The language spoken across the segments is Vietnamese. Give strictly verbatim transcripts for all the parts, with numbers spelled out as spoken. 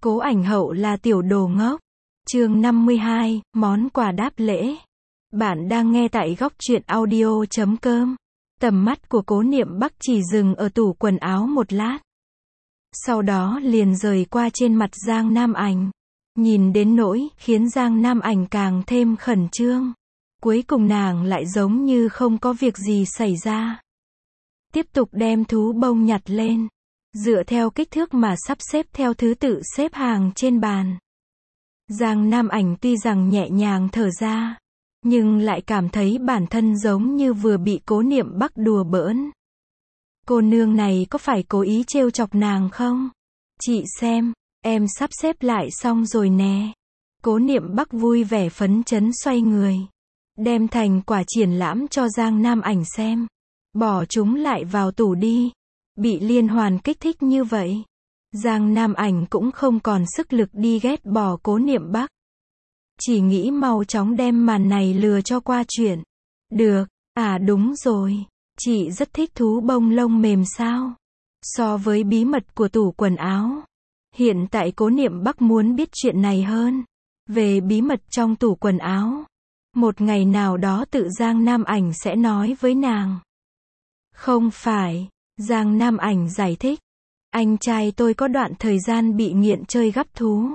Cố Ảnh Hậu là tiểu đồ ngốc. Chương năm mươi hai, món quà đáp lễ. Bạn đang nghe tại góc truyện audio chấm com. Tầm mắt của Cố Niệm Bắc chỉ dừng ở tủ quần áo một lát. Sau đó liền rời qua trên mặt Giang Nam Ảnh. Nhìn đến nỗi khiến Giang Nam Ảnh càng thêm khẩn trương. Cuối cùng nàng lại giống như không có việc gì xảy ra. Tiếp tục đem thú bông nhặt lên. Dựa theo kích thước mà sắp xếp theo thứ tự xếp hàng trên bàn. Giang Nam Ảnh tuy rằng nhẹ nhàng thở ra, nhưng lại cảm thấy bản thân giống như vừa bị Cố Niệm Bắc đùa bỡn. Cô nương này có phải cố ý trêu chọc nàng không? Chị xem, em sắp xếp lại xong rồi nè. Cố Niệm Bắc vui vẻ phấn chấn xoay người. Đem thành quả triển lãm cho Giang Nam Ảnh xem. Bỏ chúng lại vào tủ đi. Bị liên hoàn kích thích như vậy, Giang Nam Ảnh cũng không còn sức lực đi ghét bỏ Cố Niệm Bắc. Chỉ nghĩ mau chóng đem màn này lừa cho qua chuyện. Được, à đúng rồi, chị rất thích thú bông lông mềm sao? So với bí mật của tủ quần áo. Hiện tại Cố Niệm Bắc muốn biết chuyện này hơn. Về bí mật trong tủ quần áo. Một ngày nào đó tự Giang Nam Ảnh sẽ nói với nàng. Không phải. Giang Nam Ảnh giải thích. Anh trai tôi có đoạn thời gian bị nghiện chơi gắp thú.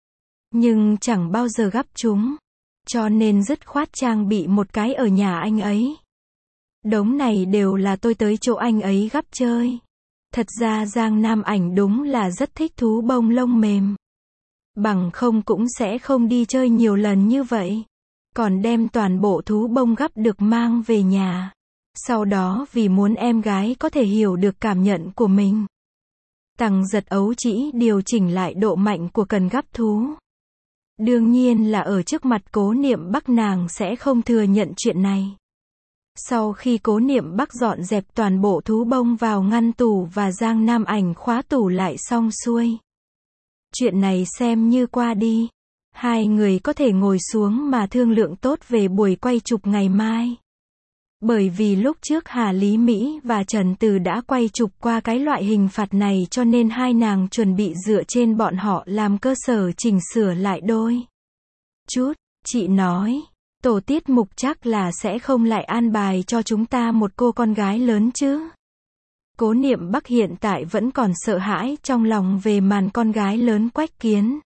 Nhưng chẳng bao giờ gắp chúng. Cho nên dứt khoát trang bị một cái ở nhà anh ấy. Đống này đều là tôi tới chỗ anh ấy gắp chơi. Thật ra Giang Nam Ảnh đúng là rất thích thú bông lông mềm. Bằng không cũng sẽ không đi chơi nhiều lần như vậy. Còn đem toàn bộ thú bông gắp được mang về nhà. Sau đó vì muốn em gái có thể hiểu được cảm nhận của mình. Tằng giật ấu trĩ điều chỉnh lại độ mạnh của cần gắp thú. Đương nhiên là ở trước mặt Cố Niệm Bắc nàng sẽ không thừa nhận chuyện này. Sau khi Cố Niệm Bắc dọn dẹp toàn bộ thú bông vào ngăn tủ và Giang Nam Ảnh khóa tủ lại xong xuôi. Chuyện này xem như qua đi. Hai người có thể ngồi xuống mà thương lượng tốt về buổi quay chụp ngày mai. Bởi vì lúc trước Hà Lý Mỹ và Trần Từ đã quay chụp qua cái loại hình phạt này cho nên hai nàng chuẩn bị dựa trên bọn họ làm cơ sở chỉnh sửa lại đôi chút. Chị nói, tổ tiết mục chắc là sẽ không lại an bài cho chúng ta một cô con gái lớn chứ. Cố Niệm Bắc hiện tại vẫn còn sợ hãi trong lòng về màn con gái lớn Quách Kiến.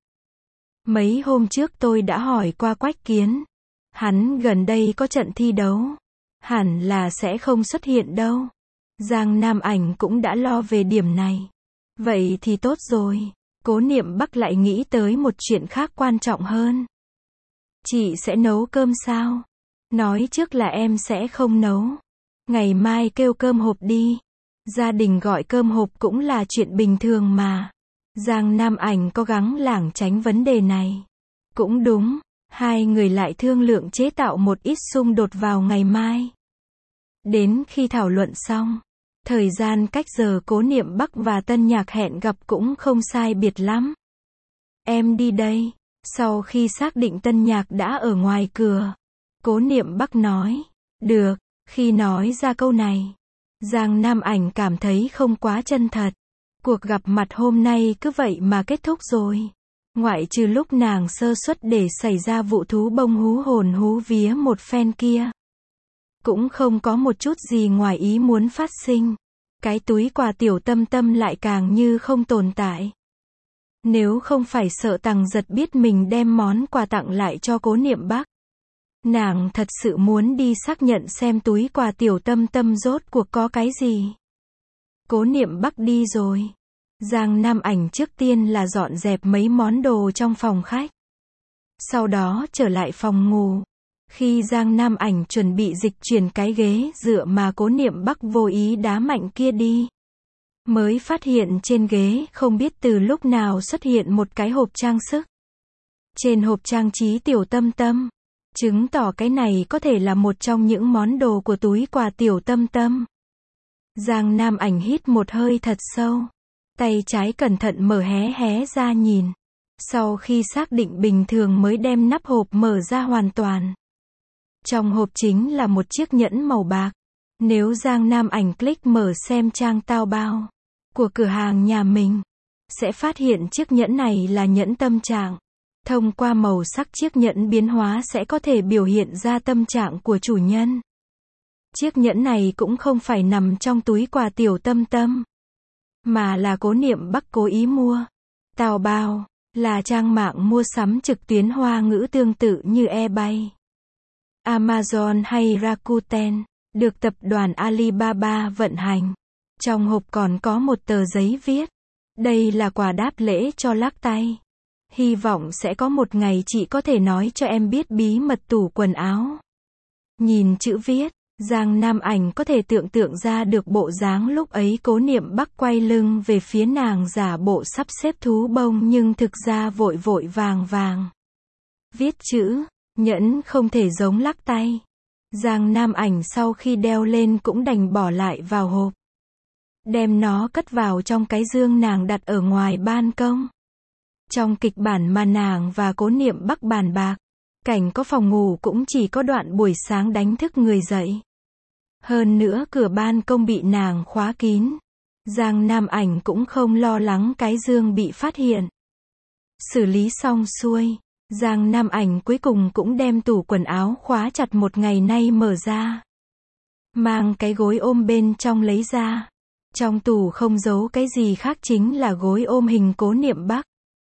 Mấy hôm trước tôi đã hỏi qua Quách Kiến. Hắn gần đây có trận thi đấu. Hẳn là sẽ không xuất hiện đâu. Giang Nam Ảnh cũng đã lo về điểm này. Vậy thì tốt rồi. Cố Niệm Bắc lại nghĩ tới một chuyện khác quan trọng hơn. Chị sẽ nấu cơm sao? Nói trước là em sẽ không nấu. Ngày mai kêu cơm hộp đi. Gia đình gọi cơm hộp cũng là chuyện bình thường mà. Giang Nam Ảnh cố gắng lảng tránh vấn đề này. Cũng đúng. Hai người lại thương lượng chế tạo một ít xung đột vào ngày mai. Đến khi thảo luận xong, thời gian cách giờ Cố Niệm Bắc và Tân Nhạc hẹn gặp cũng không sai biệt lắm. Em đi đây. Sau khi xác định Tân Nhạc đã ở ngoài cửa, Cố Niệm Bắc nói, được. Khi nói ra câu này, Giang Nam Ảnh cảm thấy không quá chân thật. Cuộc gặp mặt hôm nay cứ vậy mà kết thúc rồi. Ngoại trừ lúc nàng sơ suất để xảy ra vụ thú bông hú hồn hú vía một phen kia. Cũng không có một chút gì ngoài ý muốn phát sinh. Cái túi quà Tiểu Tâm Tâm lại càng như không tồn tại. Nếu không phải sợ Tằng Giật biết mình đem món quà tặng lại cho Cố Niệm Bắc. Nàng thật sự muốn đi xác nhận xem túi quà Tiểu Tâm Tâm rốt cuộc có cái gì. Cố Niệm Bắc đi rồi. Giang Nam Ảnh trước tiên là dọn dẹp mấy món đồ trong phòng khách. Sau đó trở lại phòng ngủ. Khi Giang Nam Ảnh chuẩn bị dịch chuyển cái ghế dựa mà Cố Niệm Bắc vô ý đá mạnh kia đi. Mới phát hiện trên ghế không biết từ lúc nào xuất hiện một cái hộp trang sức. Trên hộp trang trí Tiểu Tâm Tâm. Chứng tỏ cái này có thể là một trong những món đồ của túi quà Tiểu Tâm Tâm. Giang Nam Ảnh hít một hơi thật sâu. Tay trái cẩn thận mở hé hé ra nhìn. Sau khi xác định bình thường mới đem nắp hộp mở ra hoàn toàn. Trong hộp chính là một chiếc nhẫn màu bạc. Nếu Giang Nam Ảnh click mở xem trang tao bao của cửa hàng nhà mình, sẽ phát hiện chiếc nhẫn này là nhẫn tâm trạng. Thông qua màu sắc chiếc nhẫn biến hóa sẽ có thể biểu hiện ra tâm trạng của chủ nhân. Chiếc nhẫn này cũng không phải nằm trong túi quà Tiểu Tâm Tâm, mà là Cố Niệm Bắc cố ý mua. Taobao là trang mạng mua sắm trực tuyến Hoa ngữ tương tự như eBay, Amazon hay Rakuten, được tập đoàn Alibaba vận hành. Trong hộp còn có một tờ giấy viết: đây là quà đáp lễ cho lắc tay. Hy vọng sẽ có một ngày chị có thể nói cho em biết bí mật tủ quần áo. Nhìn chữ viết, Giang Nam Ảnh có thể tưởng tượng ra được bộ dáng lúc ấy Cố Niệm Bắc quay lưng về phía nàng giả bộ sắp xếp thú bông nhưng thực ra vội vội vàng vàng. Viết chữ, nhẫn không thể giống lắc tay. Giang Nam Ảnh sau khi đeo lên cũng đành bỏ lại vào hộp. Đem nó cất vào trong cái dương nàng đặt ở ngoài ban công. Trong kịch bản mà nàng và Cố Niệm Bắc bàn bạc, cảnh có phòng ngủ cũng chỉ có đoạn buổi sáng đánh thức người dậy. Hơn nữa cửa ban công bị nàng khóa kín. Giang Nam Ảnh cũng không lo lắng cái dương bị phát hiện. Xử lý xong xuôi, Giang Nam Ảnh cuối cùng cũng đem tủ quần áo khóa chặt một ngày nay mở ra. Mang cái gối ôm bên trong lấy ra. Trong tủ không giấu cái gì khác chính là gối ôm hình Cố Niệm Bắc.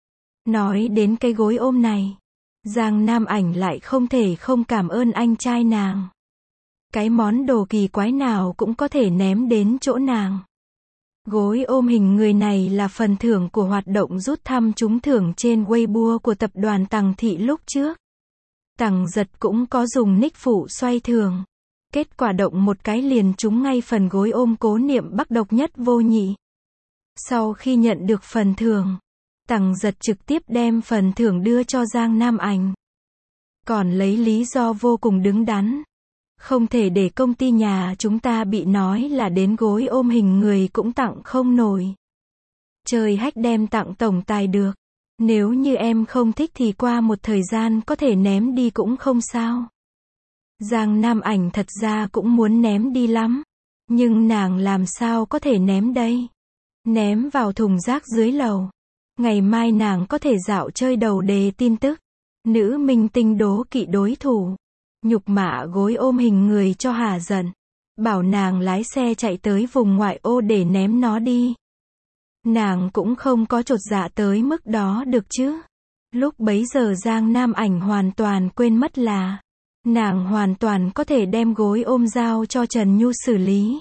Nói đến cái gối ôm này, Giang Nam Ảnh lại không thể không cảm ơn anh trai nàng. Cái món đồ kỳ quái nào cũng có thể ném đến chỗ nàng. Gối ôm hình người này là phần thưởng của hoạt động rút thăm trúng thưởng trên Weibo của tập đoàn Tằng Thị lúc trước. Tằng Giật cũng có dùng nick phụ xoay thưởng. Kết quả động một cái liền trúng ngay phần gối ôm Cố Niệm Bắc độc nhất vô nhị. Sau khi nhận được phần thưởng, Tằng Giật trực tiếp đem phần thưởng đưa cho Giang Nam Ảnh. Còn lấy lý do vô cùng đứng đắn. Không thể để công ty nhà chúng ta bị nói là đến gối ôm hình người cũng tặng không nổi. Trời hách đem tặng tổng tài được. Nếu như em không thích thì qua một thời gian có thể ném đi cũng không sao. Giang Nam Ảnh thật ra cũng muốn ném đi lắm. Nhưng nàng làm sao có thể ném đây? Ném vào thùng rác dưới lầu. Ngày mai nàng có thể dạo chơi đầu đề tin tức. Nữ minh tinh đố kỵ đối thủ. Nhục mạ gối ôm hình người cho hả giận. Bảo nàng lái xe chạy tới vùng ngoại ô để ném nó đi. Nàng cũng không có chột dạ tới mức đó được chứ. Lúc bấy giờ Giang Nam Ảnh hoàn toàn quên mất là nàng hoàn toàn có thể đem gối ôm giao cho Trần Nhu xử lý.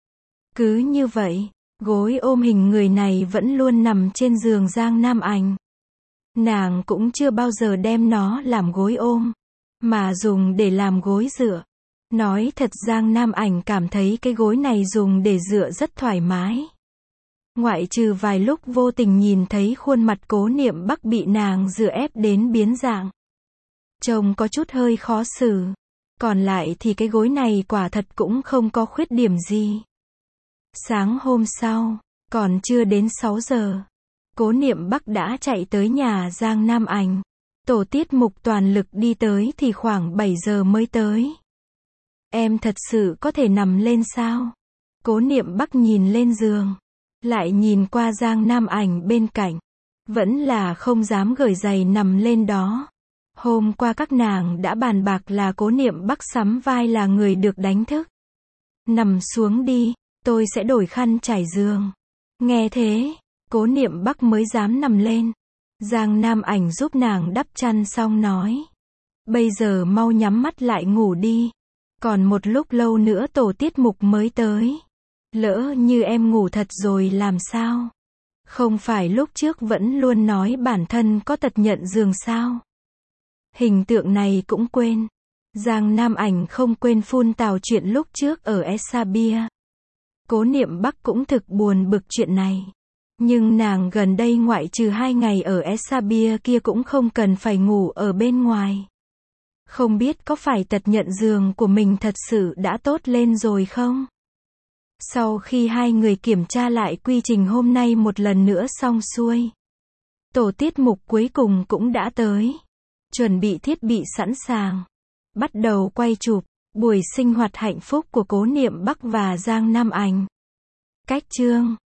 Cứ như vậy, gối ôm hình người này vẫn luôn nằm trên giường Giang Nam Ảnh. Nàng cũng chưa bao giờ đem nó làm gối ôm, mà dùng để làm gối dựa. Nói thật Giang Nam Ảnh cảm thấy cái gối này dùng để dựa rất thoải mái. Ngoại trừ vài lúc vô tình nhìn thấy khuôn mặt Cố Niệm Bắc bị nàng dựa ép đến biến dạng. Trông có chút hơi khó xử. Còn lại thì cái gối này quả thật cũng không có khuyết điểm gì. Sáng hôm sau, còn chưa đến sáu giờ, Cố Niệm Bắc đã chạy tới nhà Giang Nam Ảnh. Tổ tiết mục toàn lực đi tới thì khoảng bảy giờ mới tới. Em thật sự có thể nằm lên sao? Cố Niệm Bắc nhìn lên giường, lại nhìn qua Giang Nam Ảnh bên cạnh. Vẫn là không dám gởi giày nằm lên đó. Hôm qua các nàng đã bàn bạc là Cố Niệm Bắc sắm vai là người được đánh thức. Nằm xuống đi, tôi sẽ đổi khăn trải giường. Nghe thế, Cố Niệm Bắc mới dám nằm lên. Giang Nam Ảnh giúp nàng đắp chăn xong nói. Bây giờ mau nhắm mắt lại ngủ đi. Còn một lúc lâu nữa tổ tiết mục mới tới. Lỡ như em ngủ thật rồi làm sao? Không phải lúc trước vẫn luôn nói bản thân có tật nhận giường sao? Hình tượng này cũng quên. Giang Nam Ảnh không quên phun tào chuyện lúc trước ở Esabia. Cố Niệm Bắc cũng thực buồn bực chuyện này. Nhưng nàng gần đây ngoại trừ hai ngày ở Esabia kia cũng không cần phải ngủ ở bên ngoài. Không biết có phải tật nhận giường của mình thật sự đã tốt lên rồi không? Sau khi hai người kiểm tra lại quy trình hôm nay một lần nữa xong xuôi, tổ tiết mục cuối cùng cũng đã tới. Chuẩn bị thiết bị sẵn sàng. Bắt đầu quay chụp buổi sinh hoạt hạnh phúc của Cố Niệm Bắc và Giang Nam Ảnh. Cách chương